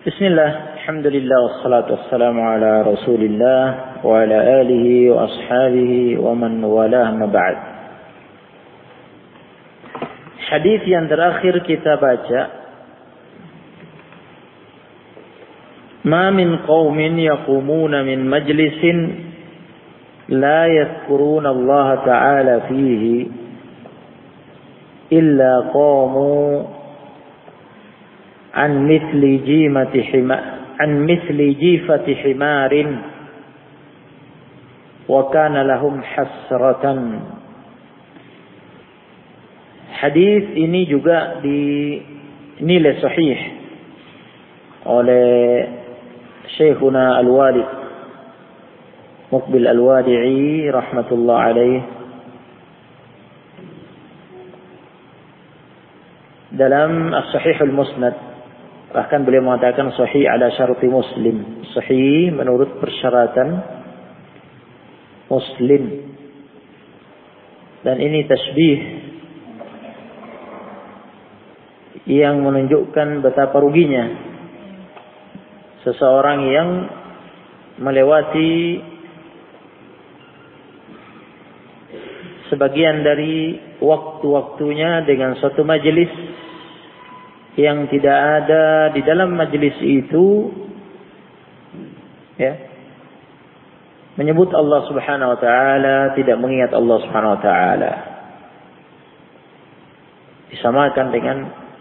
Bismillah, alhamdulillah, wassalatu wassalamu ala rasulillah wa ala alihi wa ashabihi wa man walah ma ba'd. Hadis yang terakhir kita baca, ma min qaumin yaqumuna min majlisin la yadhkuruna Allah ta'ala fihi illa qamu عن مثل جيفة حمار وكان لهم حسرة. Hadis ini juga dinilai sahih oleh Syekhuna Al-Walid Muqbil Al-Wadi'i rahmatullah alaih dalam As-Sahih Al-Musnad. Bahkan beliau mengatakan sahih ala syarti Muslim, sahih menurut persyaratan Muslim. Dan ini tasbih yang menunjukkan betapa ruginya seseorang yang melewati sebagian dari waktu-waktunya dengan suatu majelis yang tidak ada di dalam majelis itu menyebut Allah Subhanahu wa taala, tidak mengingat Allah Subhanahu wa taala. Disamakan dengan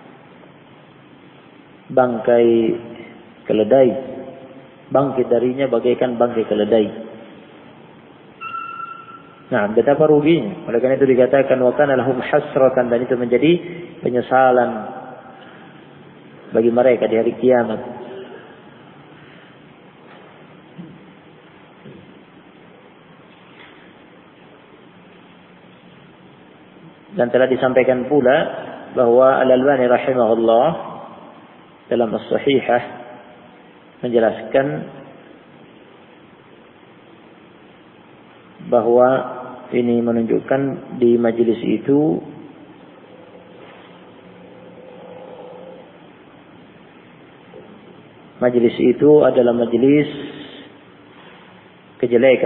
bangkai keledai, bangkit darinya bagaikan bangkai keledai. Nah, betapa ruginya. Oleh karena itu dikatakan wa kana lahum hasratan, dan itu menjadi penyesalan bagi mereka di hari kiamat. Dan telah disampaikan pula bahwa Al-Albani rahimahullah dalam As-Sahihah menjelaskan bahwa ini menunjukkan di majelis itu adalah majelis kejelekan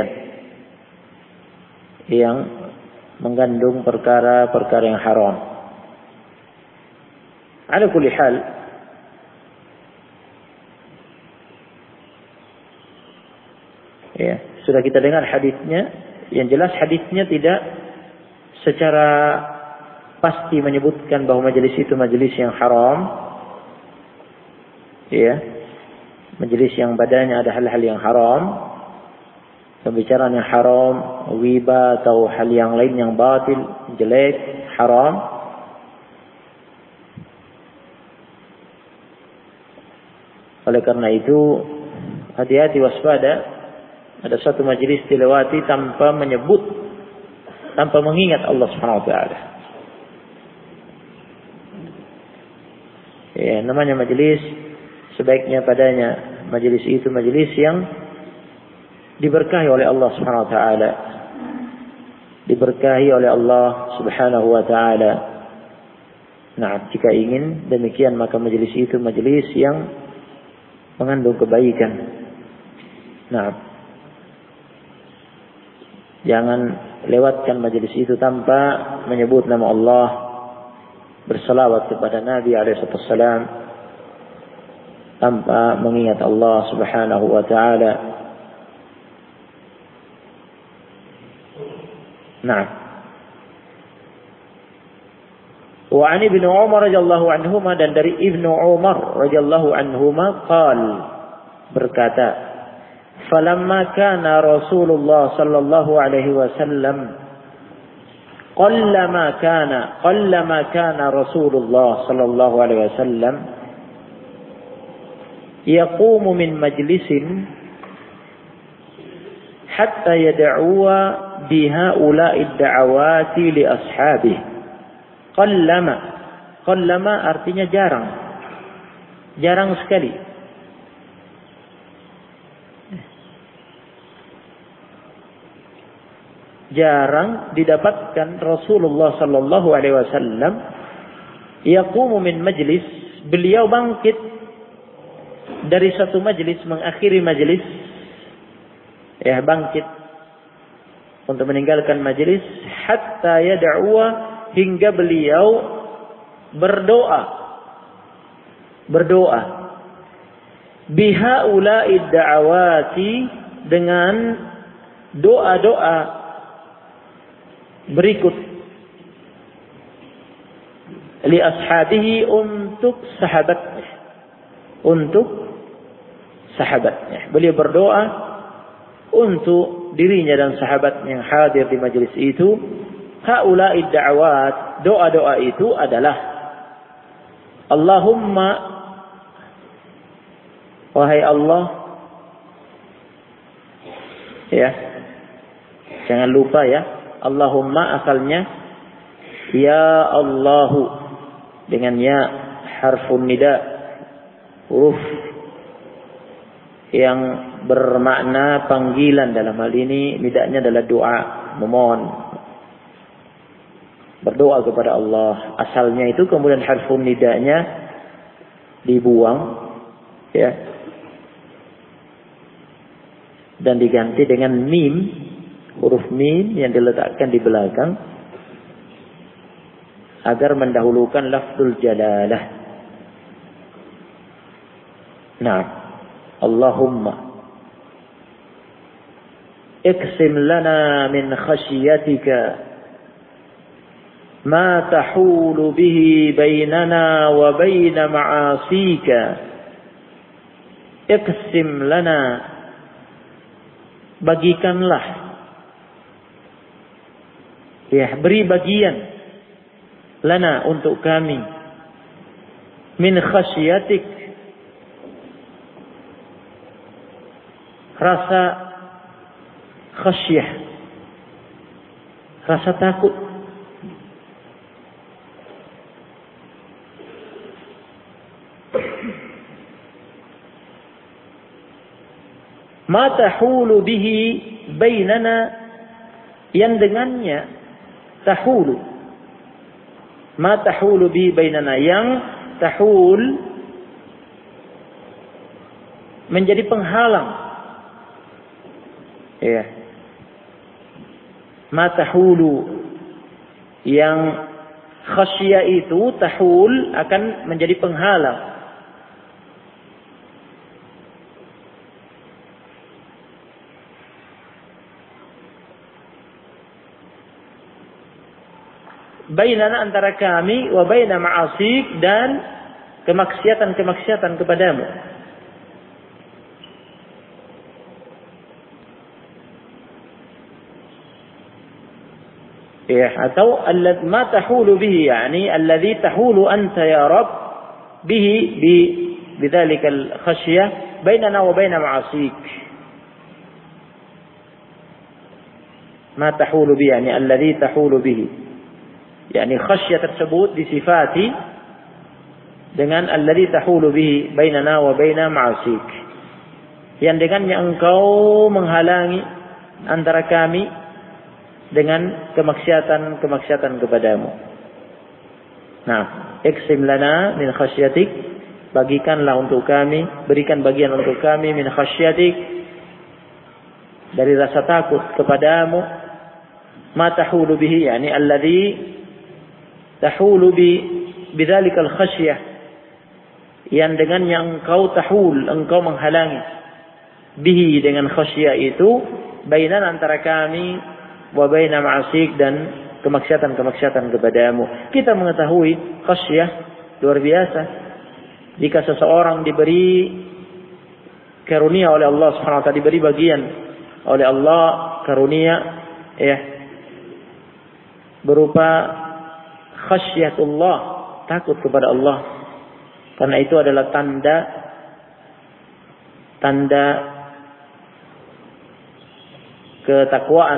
yang mengandung perkara-perkara yang haram. Ala kulli hal, sudah kita dengar hadisnya. Yang jelas hadisnya tidak secara pasti menyebutkan bahwa majelis itu majelis yang haram. Majelis yang badannya ada hal-hal yang haram, pembicaraan yang haram, ghibah atau hal yang lain yang batil, jelek, haram. Oleh karena itu, hati-hati, waspada. Ada satu majelis dilewati tanpa mengingat Allah Subhanahu wa taala. Namanya majelis, sebaiknya padanya majelis itu majelis yang diberkahi oleh Allah Subhanahu wa taala. Diberkahi oleh Allah Subhanahu wa taala. Nah, jika ingin demikian maka majelis itu majelis yang mengandung kebaikan. Nah, jangan lewatkan majelis itu tanpa menyebut nama Allah, berselawat kepada Nabi alaihi wasallam, tanpa mengingat Allah Subhanahu wa taala. Nah, wa an Ibnu Umar radhiyallahu anhuma, dan dari Ibnu Umar radhiyallahu anhuma berkata, falamma kana Rasulullah sallallahu alaihi wasallam qallama kana Rasulullah sallallahu alaihi wasallam yaqumu min majlisin hatta yad'uwa bihaula'i ad-da'awati li ashabihi. Qallama artinya jarang sekali. Jarang didapatkan Rasulullah sallallahu alaihi wasallam yaqumu min majlis, beliau bangkit dari satu majelis mengakhiri majelis, ya bangkit untuk meninggalkan majelis, hatta yad'uwa, hingga beliau berdoa bihaula'id da'awati, dengan doa-doa berikut, li ashabihi, untuk sahabatnya. Beliau berdoa untuk dirinya dan sahabat yang hadir di majelis itu. Haula'id da'awat, doa-doa itu adalah Allahumma, wahai Allah, ya, jangan lupa ya, Allahumma asalnya ya Allahu, dengan ya harfun nida, huruf yang bermakna panggilan. Dalam hal ini nidanya adalah doa, memohon, berdoa kepada Allah. Asalnya itu, kemudian harfun nidanya dibuang, ya, dan diganti dengan mim, huruf mim yang diletakkan di belakang agar mendahulukan lafzul jalalah. Nah, Allahumma iksim lana min khasyiatika ma tahulu bihi bainana wa baina ma'asika. Iksim lana, bagikanlah, ya, beri bagian, lana, untuk kami, min khasyiatik, rasa khasyah, rasa takut, ma tahulu bihi bainana, yang dengannya tahulu, ma tahulu bihi bainana, yang tahul menjadi penghalang, ya, ma tahulu, yang khasyah itu tahul akan menjadi penghalang. Bainana, antara kami, wa baina ma'asik, dan kemaksiatan-kemaksiatan kepadamu. Ya, atau ma tahulu bihi, yani alladhi tahulu anta ya Rabb bihi, bidzalika al-khasyah bainana wa baina ma'asik. Ma tahulu bihi, yani alladhi tahulu bihi, yakni khasyah tersebut disifati dengan alladzi tahulu bihi bainana wa baina ma'asik, yang dengannya engkau menghalangi antara kami dengan kemaksiatan kepadamu. Nah, iksim lana min khasyatik, bagikanlah untuk kami, berikan bagian untuk kami, min khasyatik, dari rasa takut kepadamu, ma tahulu bihi, yani alladzi tahulu bidzalikal khasyah, yang dengannya engkau tahul, engkau menghalangi, bihi, dengan khasyah itu, bainan, antara kami, wa baina ma'asik, dan kemaksiatan kepadamu. Kita mengetahui khasyah luar biasa. Jika seseorang diberi karunia oleh Allah Subhanahu wa taala, diberi bagian oleh Allah karunia, ya, berupa khasyatullah, takut kepada Allah, karena itu adalah tanda ketakwaan,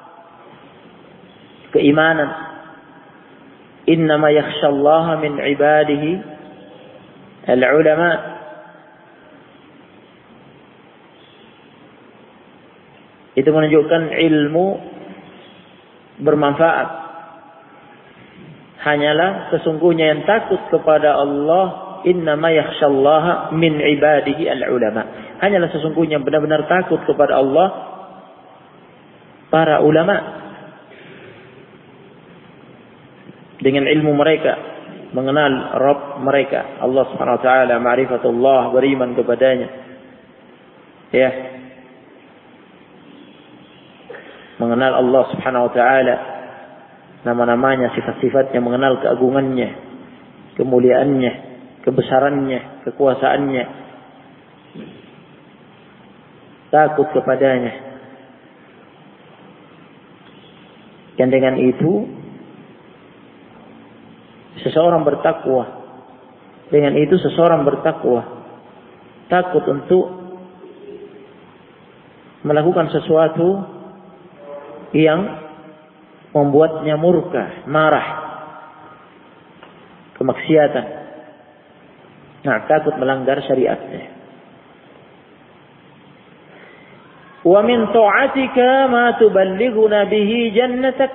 keimanan. Innama yakhshallaha min ibadihi al-ulama. Itu menunjukkan ilmu bermanfaat. Hanyalah sesungguhnya yang takut kepada Allah innama yakhshallaha min ibadihi al-ulama. Hanyalah sesungguhnya benar-benar takut kepada Allah para ulama. Dengan ilmu mereka, mengenal Rabb mereka, Allah Subhanahu wa taala, ma'rifatullah, beriman kepadanya. Ya. Mengenal Allah Subhanahu wa taala, nama-namanya, sifat-sifatnya, mengenal keagungannya, kemuliaannya, kebesarannya, kekuasaannya. Takut kepadanya. Dan dengan itu seseorang bertakwa. Dengan itu seseorang bertakwa. Takut untuk melakukan sesuatu yang membuatnya murka, marah, kemaksiatan. Nah, takut melanggar syariatnya. Wa min ta'atika ma tuballighuna bihi jannatak.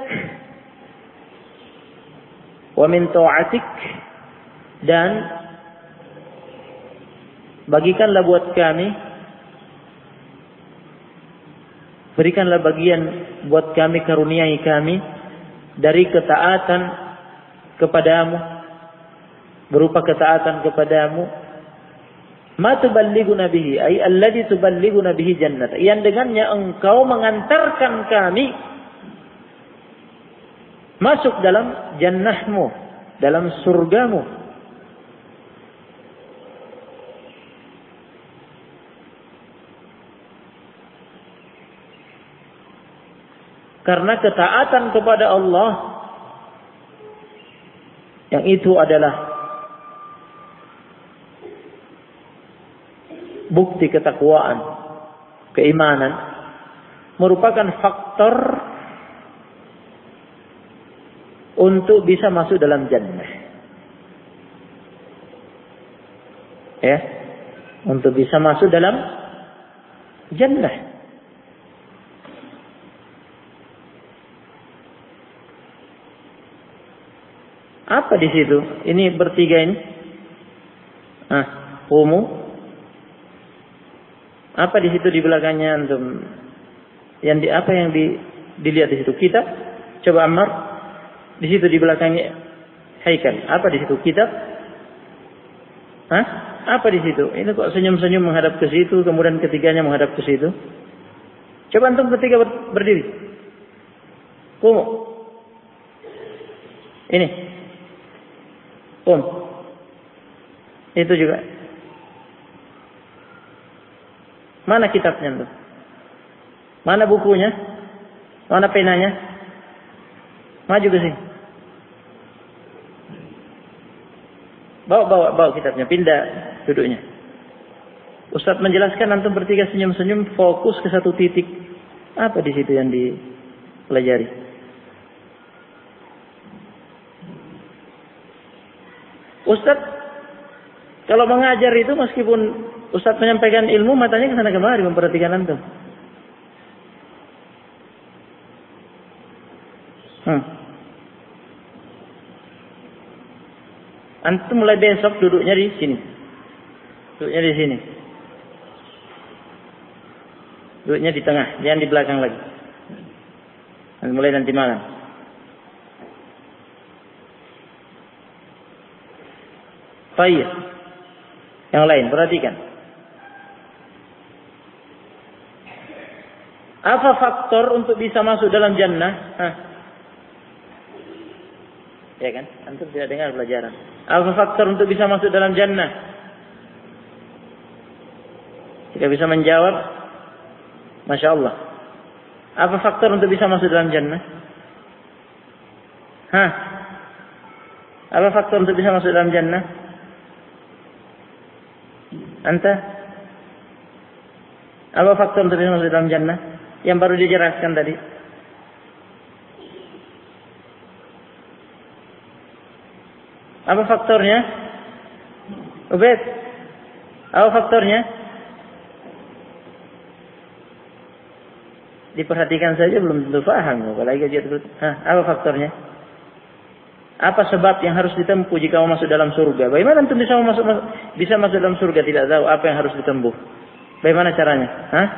Wa min ta'atik, dan bagikanlah buat kami, berikanlah bagian buat kami, karuniai kami dari ketaatan kepadamu, berupa ketaatan kepadamu, ma tuballighuna bihi, ay alladhi tuballighuna bihi jannat, yang dengannya engkau mengantarkan kami masuk dalam jannahmu, dalam surgamu. Karena ketaatan kepada Allah yang itu adalah bukti ketakwaan, keimanan, merupakan faktor untuk bisa masuk dalam jannah. Ya, untuk bisa masuk dalam jannah. Apa di situ? Ini bertiga ini. Umum. Apa di situ di belakangnya antum? Apa yang dilihat di situ? Kitab? Coba Ammar. Di situ di belakangnya haikal. Apa di situ? Kitab? Apa di situ? Ini kok senyum-senyum menghadap ke situ, kemudian ketiganya menghadap ke situ. Coba antum bertiga berdiri. Kumu. Ini. Itu juga. Mana kitabnya antum? Mana bukunya? Mana penanya? Maju ke sini. Bawa kitabnya, pindah duduknya. Ustaz menjelaskan, antum bertiga senyum-senyum, fokus ke satu titik. Apa di situ yang dipelajari? Ustaz kalau mengajar itu, meskipun Ustaz menyampaikan ilmu, matanya ke sana kemari memperhatikan antum. Antum mulai besok duduknya di sini. Duduknya di sini. Duduknya di tengah, jangan di belakang lagi. Dan mulai nanti malam. Baik. Yang lain, perhatikan. Apa faktor untuk bisa masuk dalam jannah? Ya kan? Antum tidak dengar pelajaran. Apa faktor untuk bisa masuk dalam jannah? Jika bisa menjawab, Masya Allah. Apa faktor untuk bisa masuk dalam jannah? Apa faktor untuk bisa masuk dalam jannah? Anta? Apa faktor untuk bisa masuk dalam jannah? Yang baru dijelaskan tadi. Apa faktornya? Ubed. Apa faktornya? Diperhatikan saja belum tentu paham. Apalagi apa faktornya? Apa sebab yang harus ditempuh jika mau masuk dalam surga? Bagaimana antum bisa masuk dalam surga tidak tahu apa yang harus ditempuh? Bagaimana caranya? Hah?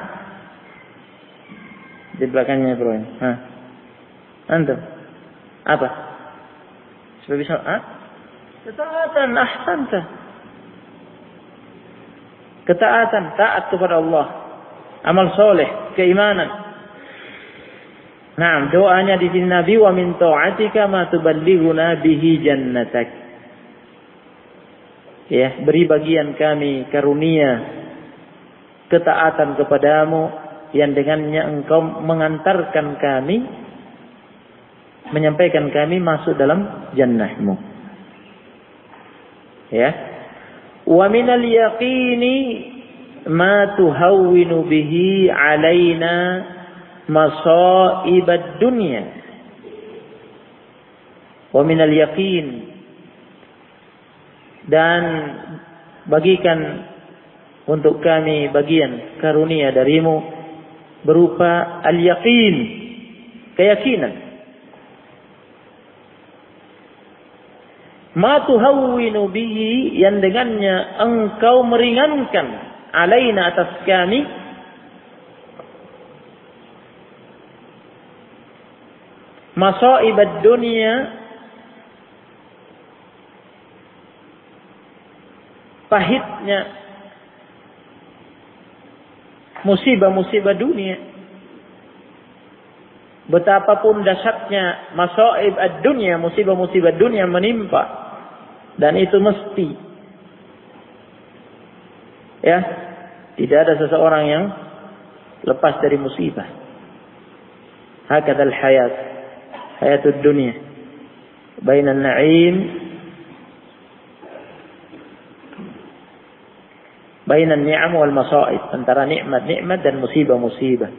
Di belakangnya bro. Hah? Antum? Apa? Supaya bisa? Hah? Ketaatan, ahsanta. Ketaatan, taat kepada Allah. Amal soleh, keimanan. Nah, doanya di sini Nabi, wa min ta'atika ma tuballighuna bihi jannatak. Ya, beri bagian kami karunia ketaatan kepadamu yang dengannya engkau mengantarkan kami, menyampaikan kami masuk dalam jannahmu. Ya. Wa minal yaqini ma tuhawwinu bihi alaina masaibad dunya. Wa minal yaqin, dan bagikan untuk kami bagian karunia darimu berupa al-yaqin, keyakinan. Ma tuhawwinu bihi, yang dengannya engkau meringankan alaina, atas kami, masaibad dunia, pahitnya musibah-musibah dunia. Betapapun dahsyatnya masaib ad-dunya, musibah-musibah dunia menimpa, dan itu mesti. Ya, tidak ada seseorang yang lepas dari musibah. Hakadzal hayat, hayatud dunya, bainan na'im, bainan ni'am wal masaib, antara nikmat-nikmat dan musibah-musibah,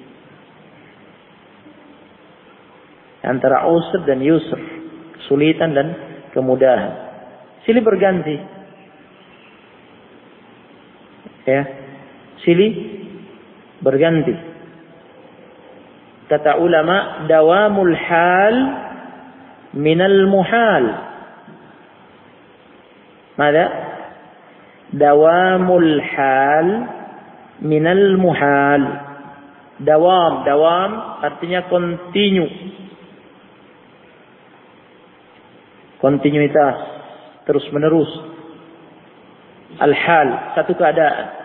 antara usr dan yusr, kesulitan dan kemudahan, silih berganti. Ya, silih berganti. Kata ulama, dawamul hal minal muhal. Mada? Dawamul hal minal muhal. Dawam artinya continue. Kontinuitas, terus menerus. Al-hal, satu keadaan.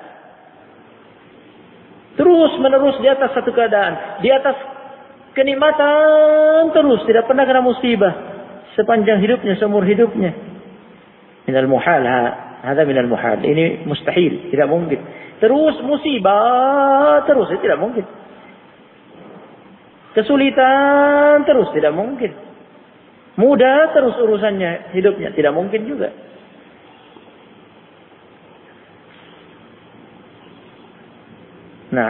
Terus menerus di atas satu keadaan, di atas kenikmatan terus, tidak pernah kena musibah sepanjang hidupnya, seumur hidupnya. Minal muhal, hada minal muhal. Ini mustahil, tidak mungkin. Terus musibah terus, tidak mungkin. Kesulitan terus, tidak mungkin. Mudah terus urusannya, hidupnya, tidak mungkin juga. Nah,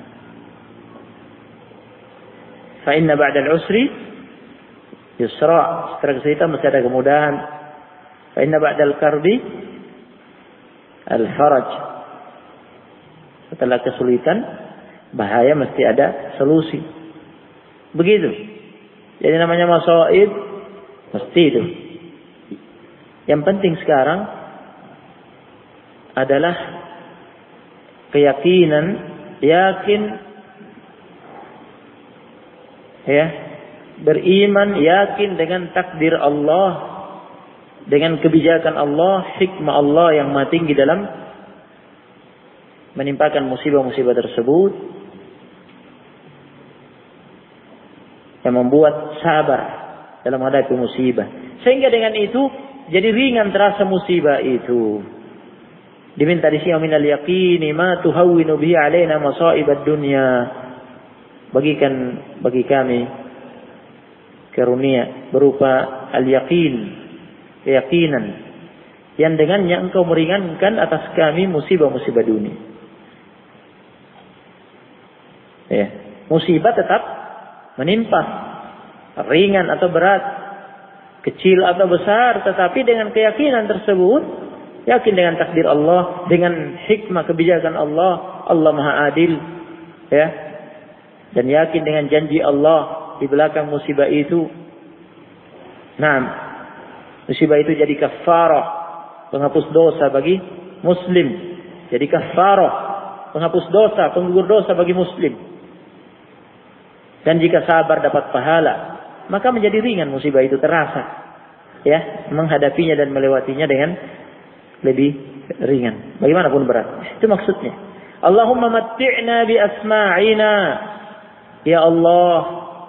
fa inna ba'dal usri yusra, setelah kesulitan mesti ada kemudahan. Fa inna ba'dal karbi al-faraj, setelah kesulitan bahaya mesti ada solusi. Begitu. Jadi namanya masaib mesti itu. Yang penting sekarang adalah keyakinan, yakin, ya, beriman, yakin dengan takdir Allah, dengan kebijakan Allah, hikmah Allah yang maha tinggi dalam menimpakan musibah-musibah tersebut, yang membuat sabar dalam menghadapi musibah, sehingga dengan itu jadi ringan terasa musibah itu. Diminta di sini minal yaqini ma tuhawwinu bihi alaina masaibad dunya. Bagikan bagi kami karunia berupa al-yaqin, keyakinan yang dengannya engkau meringankan atas kami musibah-musibah dunia. Ya, musibah tetap menimpa, ringan atau berat, kecil atau besar, tetapi dengan keyakinan tersebut, yakin dengan takdir Allah, dengan hikmah kebijakan Allah, Allah Maha Adil, ya, dan yakin dengan janji Allah di belakang musibah itu. Nah, Musibah itu jadi kafarah, penghapus dosa bagi muslim. Jadi kafarah, penghapus dosa, penggugur dosa bagi muslim. Dan jika sabar dapat pahala, maka menjadi ringan musibah itu, terasa. Ya, menghadapinya dan melewatinya dengan lebih ringan. Bagaimanapun berat. Itu maksudnya. Allahumma matti'na bi asma'ina. Ya Allah,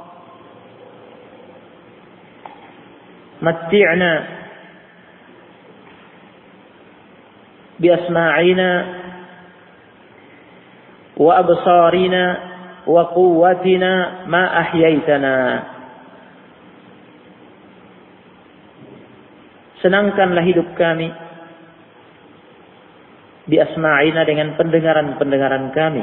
matti'na bi asma'ina wa absarina wa quwwatina ma ahyaitana. Senangkanlah hidup kami bi asma'ina dengan pendengaran-pendengaran kami,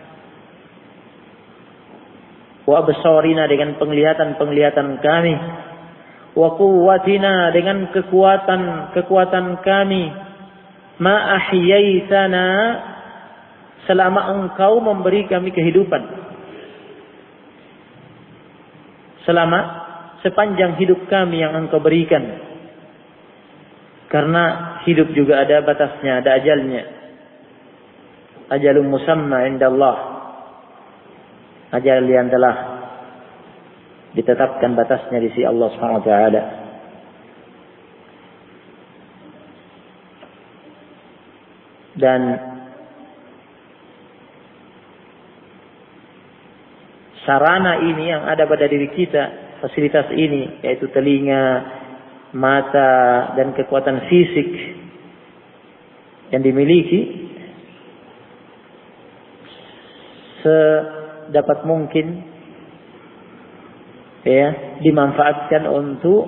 wa absarina dengan penglihatan-penglihatan kami, wa quwwatina dengan kekuatan kami, ma ahyaitana selama engkau memberi kami kehidupan, selama sepanjang hidup kami yang engkau berikan. Karena hidup juga ada batasnya, ada ajalnya. Ajalun musamma indallah. Ajal yang telah ditetapkan batasnya di sisi Allah Subhanahu wa taala. Dan sarana ini yang ada pada diri kita, fasilitas ini, yaitu telinga, mata, dan kekuatan fisik yang dimiliki, sedapat mungkin ya dimanfaatkan untuk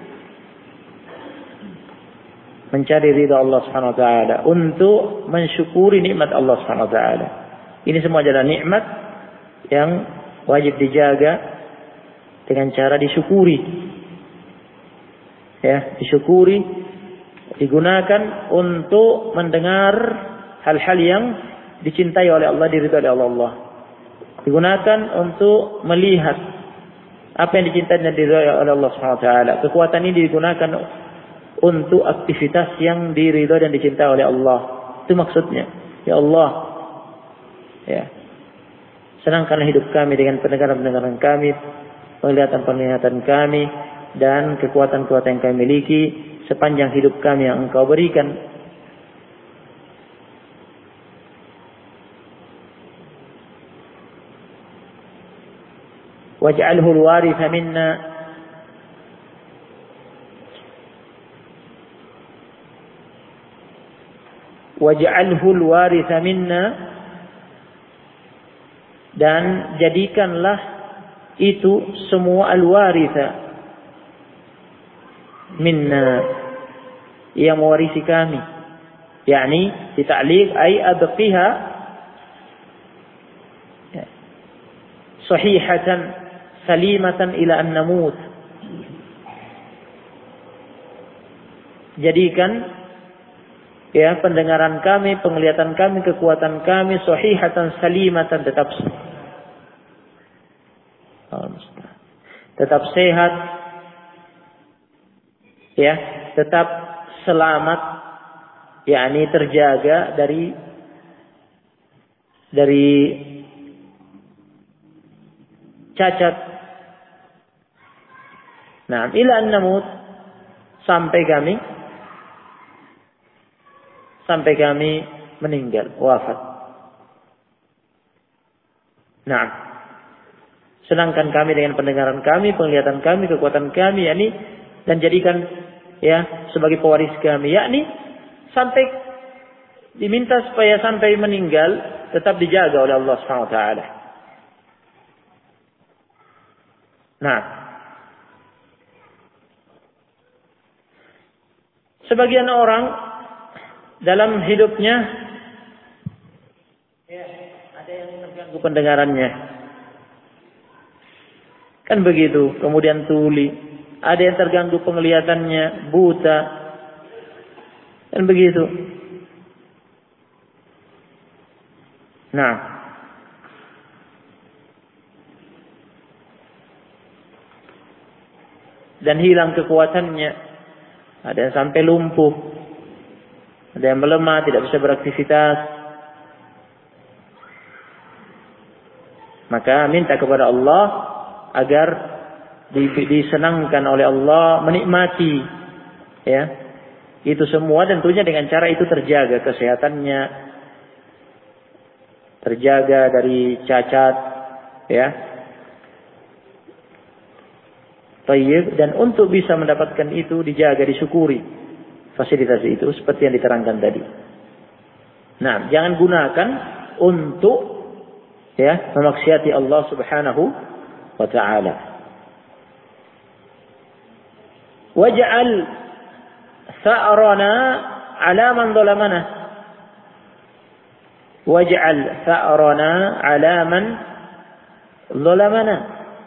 mencari ridha Allah Subhanahu wa taala, untuk mensyukuri nikmat Allah Subhanahu wa taala. Ini semua adalah nikmat yang wajib dijaga dengan cara disyukuri. Ya, disyukuri, digunakan untuk mendengar hal-hal yang dicintai oleh Allah, diridhai oleh Allah. Digunakan untuk melihat apa yang dicintai dan diridhai oleh Allah Subhanahu wa taala. Kekuatan ini digunakan untuk aktivitas yang diridhai dan dicintai oleh Allah. Itu maksudnya. Ya Allah, ya, senangkanlah hidup kami dengan pendengaran-pendengaran kami, penglihatan-penglihatan kami, dan kekuatan-kekuatan yang kami miliki sepanjang hidup kami yang Engkau berikan. Waj'alhu al-waritha minna, waj'alhu al-waritha minna, dan jadikanlah itu semua al-waritha minna, yang mewarisi kami, yakni dita'liq ay abqiha sahihatan salimatan ila an namut. Jadikan ya pendengaran kami, penglihatan kami, kekuatan kami sahihatan salimatan, tetap sehat, ya, tetap selamat, yakni terjaga dari cacat. Nah, ila an namut, sampai kami meninggal, wafat. Nah, senangkan kami dengan pendengaran kami, penglihatan kami, kekuatan kami, yakni, dan jadikan ya sebagai pewaris kami, yakni sampai diminta supaya sampai meninggal tetap dijaga oleh Allah Subhanahu wa taala. Nah, sebagian orang dalam hidupnya ya ada yang terganggu pendengarannya, kan begitu, kemudian tuli. Ada yang terganggu penglihatannya, buta, dan begitu. Nah, dan hilang kekuatannya, ada yang sampai lumpuh, ada yang melemah, tidak bisa beraktivitas. Maka minta kepada Allah agar disenangkan oleh Allah, menikmati ya itu semua, tentunya dengan cara itu terjaga kesehatannya, terjaga dari cacat ya. Tayyib, dan untuk bisa mendapatkan itu dijaga, disyukuri fasilitas itu seperti yang diterangkan tadi. Nah, jangan gunakan untuk ya memaksiati Allah Subhanahu wa taala. Waj'al tha'rana 'ala man zalamana. Waj'al tha'rana 'ala man zalamana.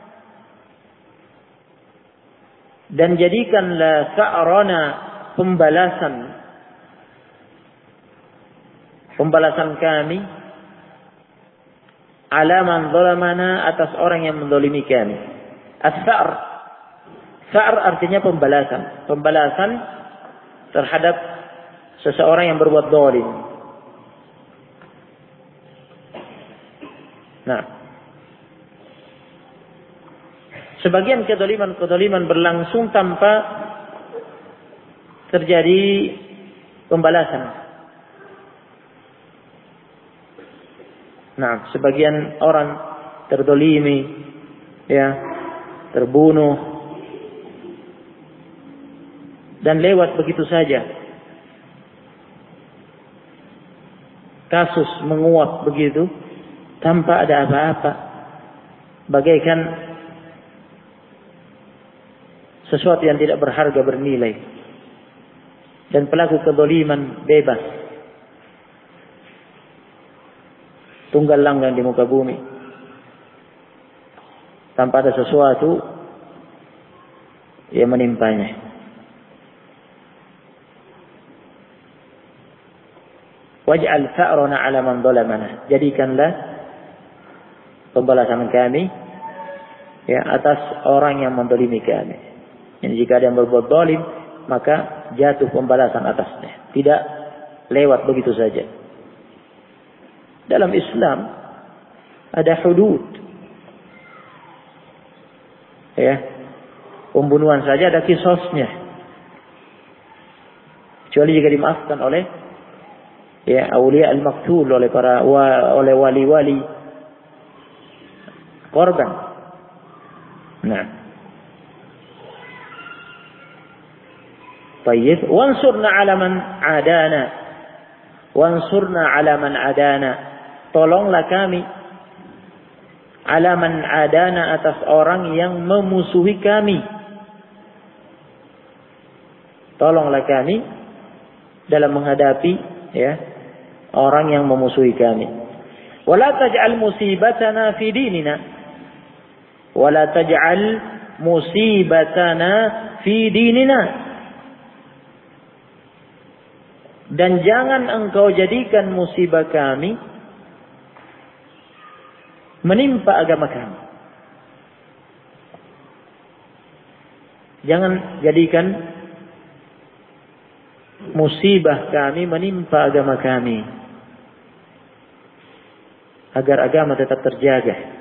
Dan jadikanlah sa'rana pembalasan kami ala man zalamana, atas orang yang menzalimi kami. As-sa'r artinya pembalasan terhadap seseorang yang berbuat zalim. Nah, sebagian kedoliman berlangsung tanpa terjadi pembalasan. Nah, sebagian orang terdolimi, ya, terbunuh, dan lewat begitu saja. Kasus menguap begitu, tanpa ada apa-apa. Bagaikan sesuatu yang tidak berharga, bernilai. Dan pelaku kedoliman bebas, tunggal langgang di muka bumi, tanpa ada sesuatu yang menimpanya. Waj'al tha'rana 'ala man zalamana. Jadikanlah pembalasan kami ya atas orang yang menzalimi kami. Dan jika ada yang berbuat zalim, maka jatuh pembalasan atasnya. Tidak lewat begitu saja. Dalam Islam ada hudud. Ya. Pembunuhan saja ada qisasnya. Kecuali jika dimaafkan oleh ya aulia al-maktul, oleh oleh wali-wali korban. Nah, طيب وانصرنا على من عادانا وانصرنا على من عادانا, tolonglah kami ala man adana, atas orang yang memusuhi kami. Tolonglah kami dalam menghadapi ya orang yang memusuhi kami. Wala taj'al musibatana fi dinina, wala taj'al musibatana fi dinina. Dan jangan engkau jadikan musibah kami menimpa agama kami. Jangan jadikan musibah kami menimpa agama kami, agar agama tetap terjaga.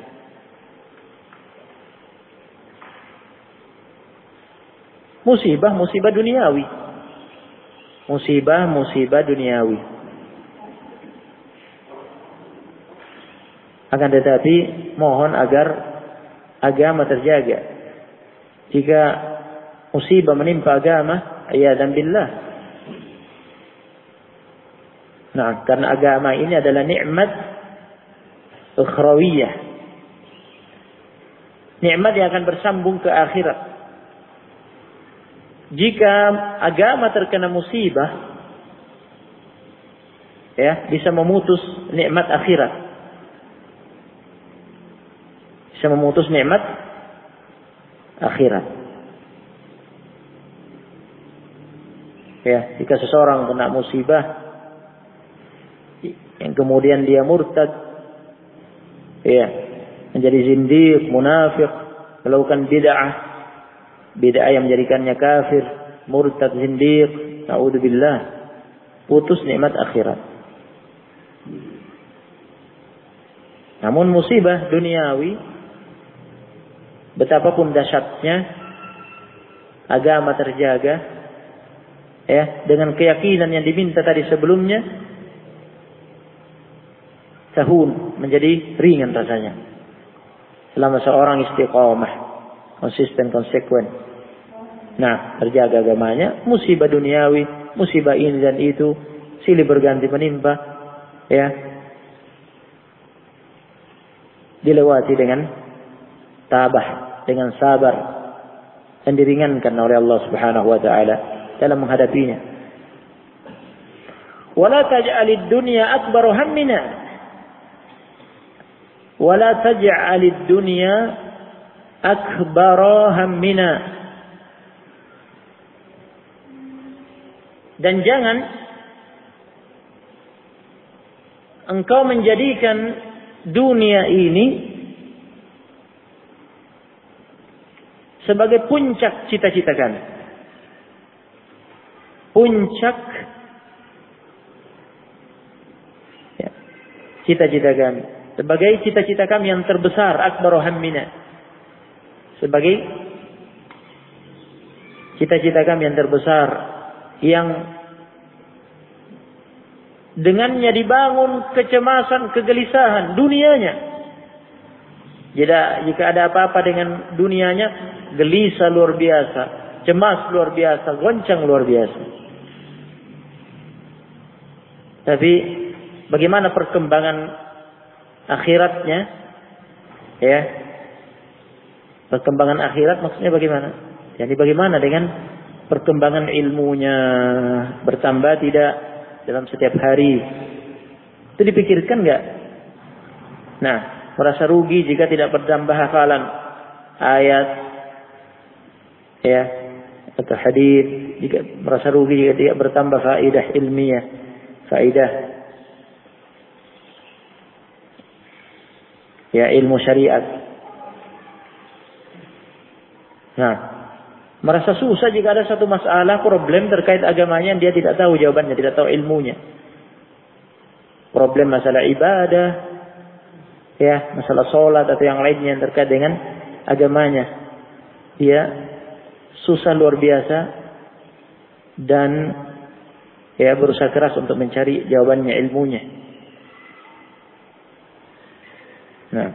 Musibah duniawi. Musibah duniawi. Akan tetapi mohon agar agama terjaga. Jika musibah menimpa agama, a'yadzan billah. Nah, karena agama ini adalah nikmat ukhrawiyah. Nikmat yang akan bersambung ke akhirat. Jika agama terkena musibah, ya, bisa memutus nikmat akhirat. Bisa memutus nikmat akhirat. Ya, jika seseorang kena musibah yang kemudian dia murtad, ya, menjadi zindiq, munafik, melakukan bid'ah yang menjadikannya kafir, murtad, zindiq, naudzubillah, putus nikmat akhirat. Namun musibah duniawi, betapapun dahsyatnya, agama terjaga, ya, dengan keyakinan yang diminta tadi sebelumnya, tahun menjadi ringan rasanya. Selama seorang istiqamah, konsisten, konsekuen. Nah, terjaga agamanya, musibah duniawi, musibah ini dan itu, silih berganti menimpa, ya, dilewati dengan tabah, dengan sabar, dan diringankan oleh Allah Subhanahu wa taala dalam menghadapinya. Wala taj'alid dunya akbaru hammina. Wala taj'alid dunya akbaru hammina. Dan jangan engkau menjadikan dunia ini sebagai puncak cita-cita kami. Puncak ya, cita-cita kami. Sebagai cita-cita kami yang terbesar, akbaru hammina. Sebagai cita-cita kami yang terbesar, yang dengannya dibangun kecemasan, kegelisahan dunianya. Jika ada apa-apa dengan dunianya, gelisah luar biasa, cemas luar biasa, goncang luar biasa. Tapi bagaimana perkembangan akhiratnya? Ya, perkembangan akhirat maksudnya bagaimana? Jadi bagaimana dengan perkembangan ilmunya, bertambah tidak dalam setiap hari? Itu dipikirkan enggak? Nah, merasa rugi jika tidak bertambah hafalan ayat, ya, atau hadis, jika merasa rugi jika tidak bertambah faedah ilmiah, faedah, ya, ilmu syariat. Nah, merasa susah jika ada satu masalah, problem terkait agamanya yang dia tidak tahu jawabannya, tidak tahu ilmunya. Problem masalah ibadah, ya, masalah sholat atau yang lainnya yang terkait dengan agamanya, dia susah luar biasa dan ya berusaha keras untuk mencari jawabannya, ilmunya. Nah,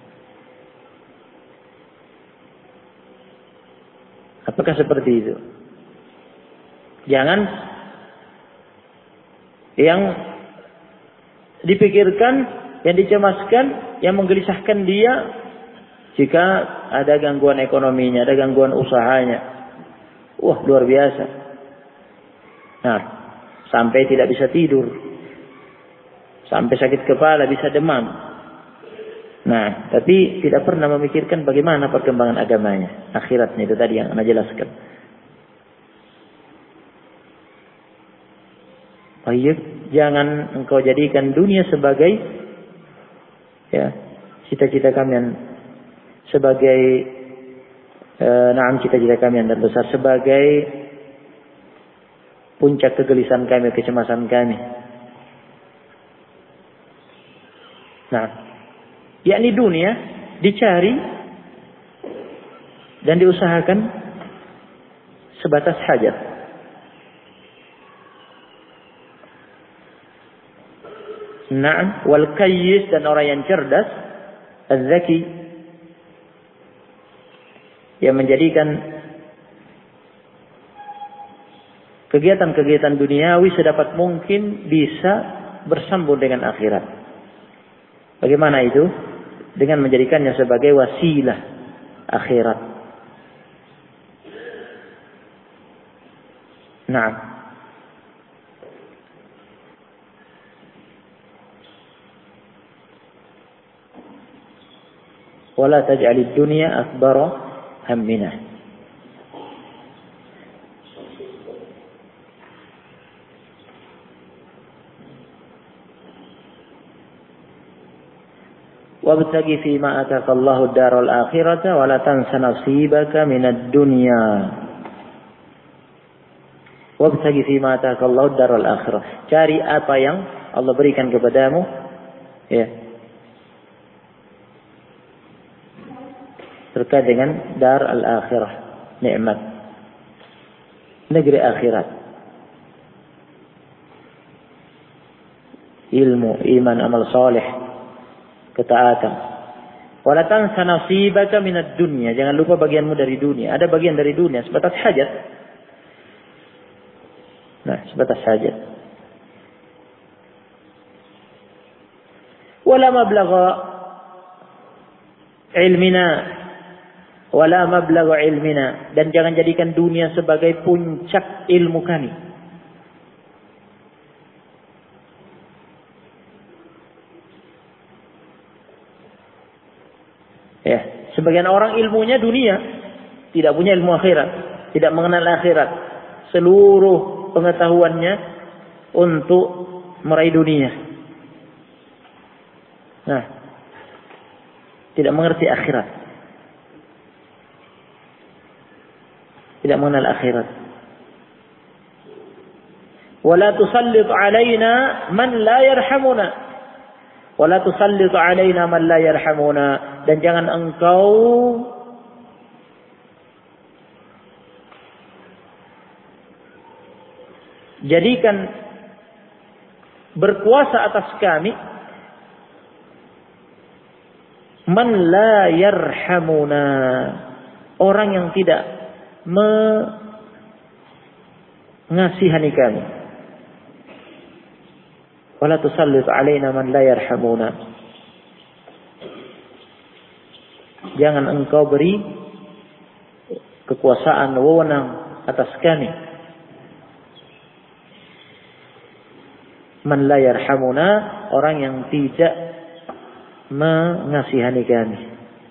apakah seperti itu? Jangan yang dipikirkan, yang dicemaskan, yang menggelisahkan dia jika ada gangguan ekonominya, ada gangguan usahanya. Wah, luar biasa. Nah, sampai tidak bisa tidur, sampai sakit kepala, bisa demam. Nah, tapi tidak pernah memikirkan bagaimana perkembangan agamanya, akhiratnya, itu tadi yang Anda jelaskan. Baik, jangan engkau jadikan dunia sebagai, ya, cita-cita kami, sebagai cita-cita kami yang terbesar, sebagai puncak kegelisahan kami, kecemasan kami. Nah, yakni dunia dicari dan diusahakan sebatas hajat. Na'am, wal kayyis, dan orang yang cerdas, az-zaki, yang menjadikan kegiatan-kegiatan duniawi sedapat mungkin bisa bersambung dengan akhirat. Bagaimana itu? Dengan menjadikannya sebagai wasilah akhirat. Nah, wala taj'alid dunya akbara hammina. Wabtaghi fima ataka Allahu ad-daral akhirata wa la tansa nasibaka minad dunya. Wabtaghi fima ataakallahu daral akhirah. Cari apa yang Allah berikan kepadamu, ya. Terkait dengan dar al-akhirah, nikmat negeri akhirat. Ilmu, iman, amal saleh, ketaatan. Wala tansa nasibaka minad dunya. Jangan lupa bagianmu dari dunia. Ada bagian dari dunia sebatas hajat. Nah, sebatas hajat. Wala mablagha ilmina, wala mablagha ilmina, dan jangan jadikan dunia sebagai puncak ilmu kami. Ya, sebagian orang ilmunya dunia, tidak punya ilmu akhirat, tidak mengenal akhirat. Seluruh pengetahuannya untuk meraih dunia. Nah, tidak mengerti akhirat. Tidak mengenal akhirat. Wala tusallit alaina man la yarhamuna. Wala tusallit alaina man la yarhamuna. Dan jangan engkau jadikan berkuasa atas kami man la yarhamuna, orang yang tidak mengasihani kami. Wala tusallit alaina man la yarhamuna. Jangan engkau beri kekuasaan wewenang atas kami. Man la yarhamuna, orang yang tidak mengasihani kami.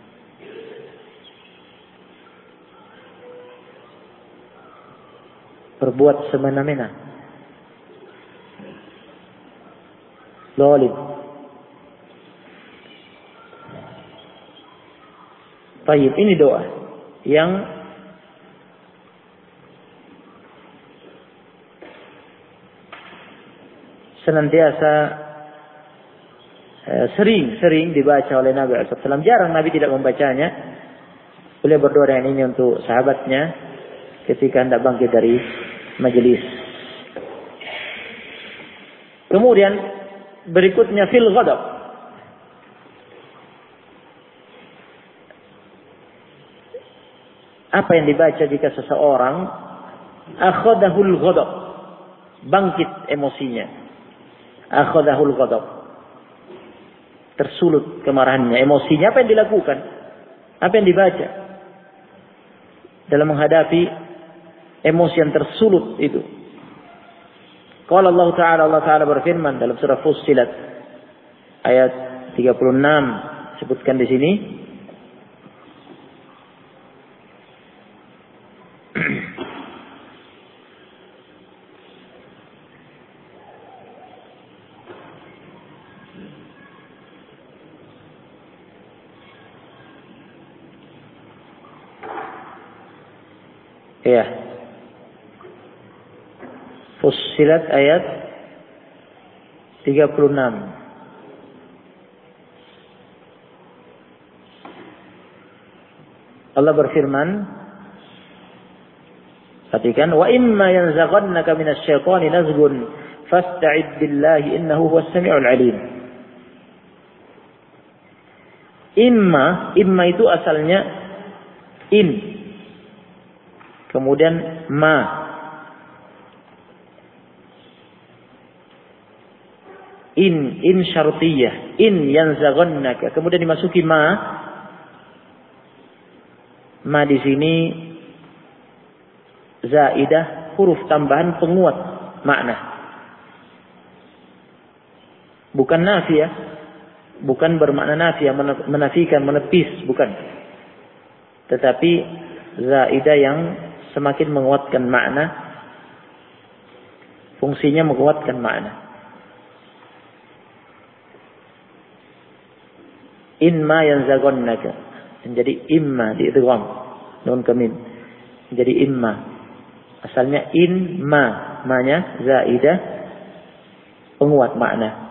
Berbuat semena-mena. Zalim. Baik, ini doa yang senantiasa sering dibaca oleh Nabi SAW. Jarang Nabi tidak membacanya. Beliau berdoa dengan ini untuk sahabatnya ketika hendak bangkit dari majelis. Kemudian berikutnya fil ghadab. Apa yang dibaca jika seseorang akhadahul ghadab, bangkit emosinya. Akhadahul ghadab, tersulut kemarahannya, emosinya. Apa yang dilakukan? Apa yang dibaca dalam menghadapi emosi yang tersulut itu? Qala Allah Ta'ala berfirman dalam surah Fussilat ayat 36, sebutkan di sini. Ya. Fussilat ayat 36. Allah berfirman, perhatikan, wa imma yanzaghannaka minasy syaitani nazghun fasta'id billahi innahu huwas samiul alim. Imma itu asalnya in. Kemudian ma. In syartiyah. In yanzaghannaka. Kemudian dimasuki ma. Ma di sini zaidah, huruf tambahan penguat makna. Bukan nafiyah. Bukan bermakna nafiyah, menafikan, menepis, bukan. Tetapi zaidah yang semakin menguatkan makna, fungsinya menguatkan makna. Inma yanzaghannaka, menjadi imma di idgham nun kamim, menjadi imma. Asalnya in ma, ma-nya zaidah, penguat makna.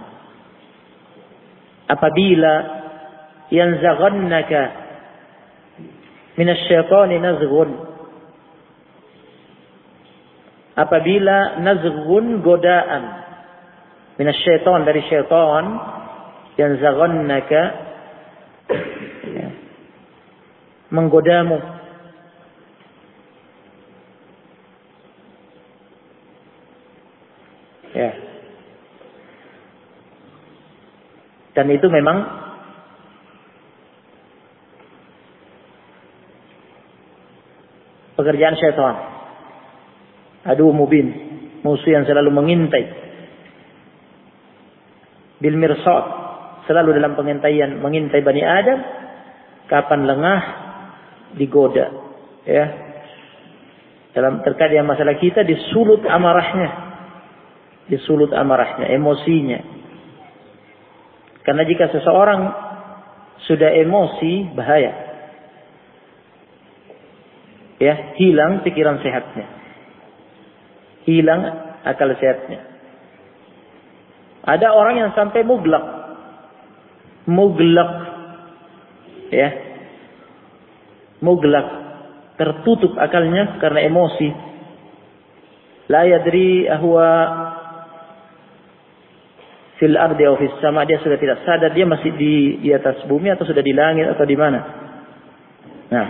Apabila yanzaghannaka minasyaitani nazghun, apabila nazghun godaan, minasyaitan dari syaitan, yanzaghannaka menggodamu, ya. Dan itu memang pekerjaan syaitan. Adu mubin, musuh yang selalu mengintai. Bil mirsad, selalu dalam pengintaian, mengintai Bani Adam kapan lengah digoda, ya. Dalam terkait dengan masalah kita disulut amarahnya, emosinya. Karena jika seseorang sudah emosi, bahaya. Ya, hilang pikiran sehatnya. Hilang akal sehatnya. Ada orang yang sampai muglak. Ya. Muglak. Tertutup akalnya karena emosi. La yadri ahwa fil ardi atau fis sama, dia sudah tidak sadar dia masih di atas bumi atau sudah di langit atau di mana. Nah,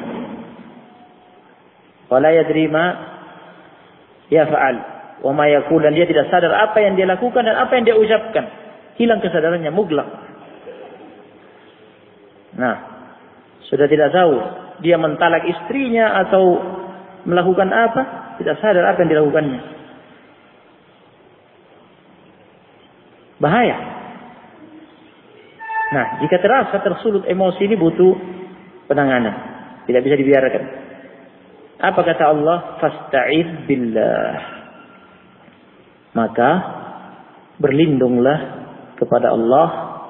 wala yadri ma yaf'al wa ma yaqul, dan dia tidak sadar apa yang dia lakukan dan apa yang dia ucapkan. Hilang kesadarannya, muglak. Nah, sudah tidak tahu dia mentalak istrinya atau melakukan apa, tidak sadar apa yang dilakukannya. Bahaya. Nah, jika terasa tersulut emosi ini butuh penanganan. Tidak bisa dibiarkan. Apa kata Allah? Fasta'id billah. Maka berlindunglah kepada Allah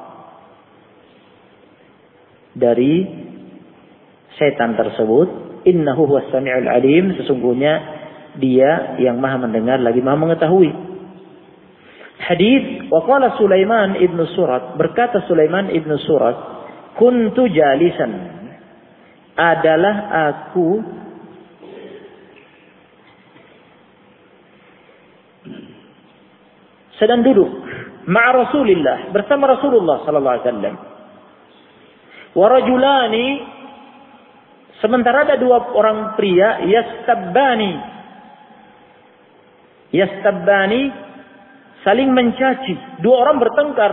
dari setan tersebut. Innahu huwas sami'ul alim. Sesungguhnya dia yang maha mendengar lagi maha mengetahui. Hadis waqala Sulaiman ibnu Surat, berkata Sulaiman ibnu Surat, kuntu jalisan, adalah aku sedang duduk ma'a Rasulillah, bersama Rasulullah sallallahu alaihi wasallam. Wa rajulani, sementara ada dua orang pria, yastabbani saling mencaci. Dua orang bertengkar.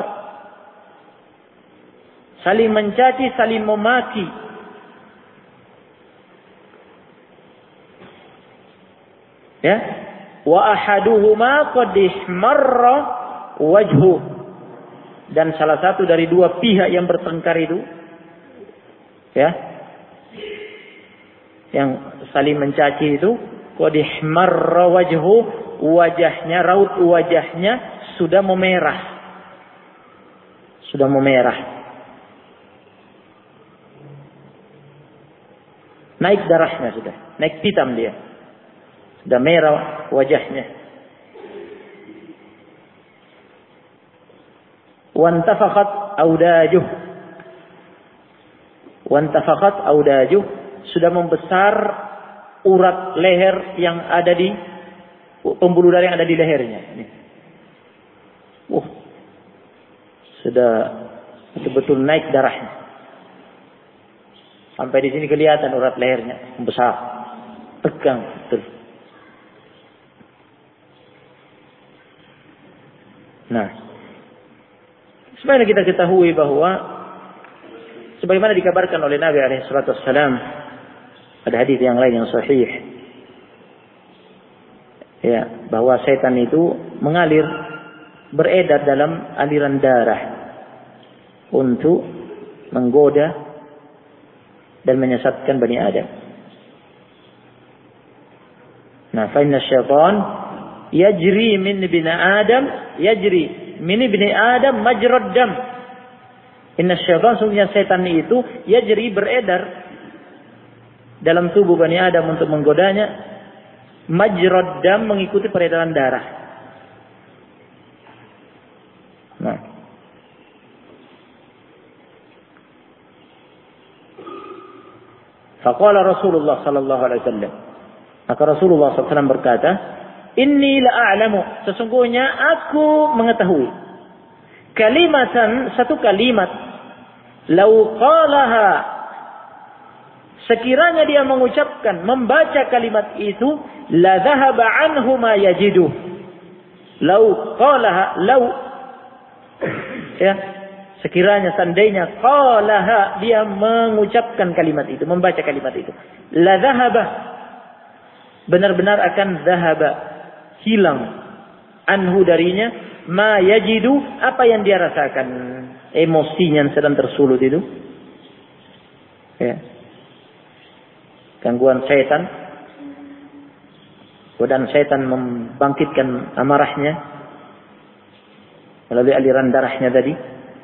Saling mencaci, saling memaki. Ya. Wa ahaduhuma qad ihmarra wajhu. Dan salah satu dari dua pihak yang bertengkar itu, ya, yang saling mencaci itu, qad ihmarra wajhu, wajahnya, raut wajahnya sudah memerah. Sudah memerah. Naik darahnya sudah. Naik hitam dia. Sudah merah wajahnya. Wantafaqat audajuh. Sudah membesar urat leher yang ada di pembuluh darah yang ada di lehernya. Sudah betul-betul naik darahnya. Sampai di sini kelihatan urat lehernya membesar, tegang betul. Nah, sebenarnya kita ketahui bahwa sebagaimana dikabarkan oleh Nabi alaihi salatu wassalam, ada hadis yang lain yang sahih, ya, bahwa setan itu mengalir, beredar dalam aliran darah untuk menggoda dan menyesatkan Bani Adam. Nah, fa inna syaitan yajri min ibni Adam majrad dam. Inna syaitan, sungguhnya setan itu yajri, beredar dalam tubuh Bani Adam untuk menggodanya Majrad dam, mengikuti peredaran darah. Nah. Faqala Rasulullah sallallahu alaihi wasallam. Maka Rasulullah SAW berkata, "Inni la'alamu." Sesungguhnya aku mengetahui. Kalimatan, satu kalimat. Lau qalaha, sekiranya dia mengucapkan, membaca kalimat itu, la dhahaba anhu ma yajidu. Lau qalaha, lau, ya, sekiranya seandainya qalaha, dia mengucapkan kalimat itu, membaca kalimat itu, la dhahaba, benar-benar akan dhahaba, hilang, anhu darinya, ma yajidu, apa yang dia rasakan, emosinya yang sedang tersulut itu, ya, gangguan setan, godaan setan membangkitkan amarahnya melalui aliran darahnya tadi,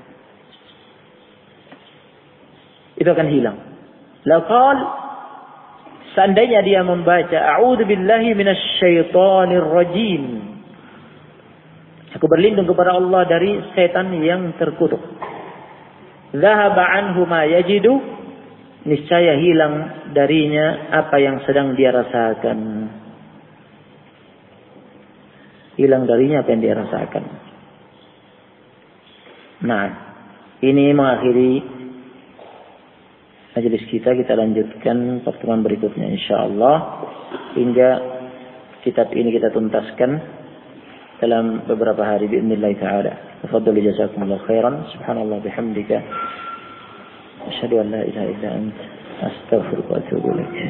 itu akan hilang. Laqal, seandainya dia membaca a'udzu billahi minasyaitonir rajim, aku berlindung kepada Allah dari setan yang terkutuk, dhahaba anhu ma yajidu, niscaya hilang darinya apa yang sedang dia rasakan. Hilang darinya apa yang dia rasakan. Nah, ini mengakhiri majelis kita. Kita lanjutkan pertemuan berikutnya insyaallah, hingga kitab ini kita tuntaskan dalam beberapa hari biidznillah taala. Tafadhalu jazakumullahu khairan. Subhanallah bihamdika, asyhadu an la ilaha illa anta, astaghfiruka wa atubu ilaik.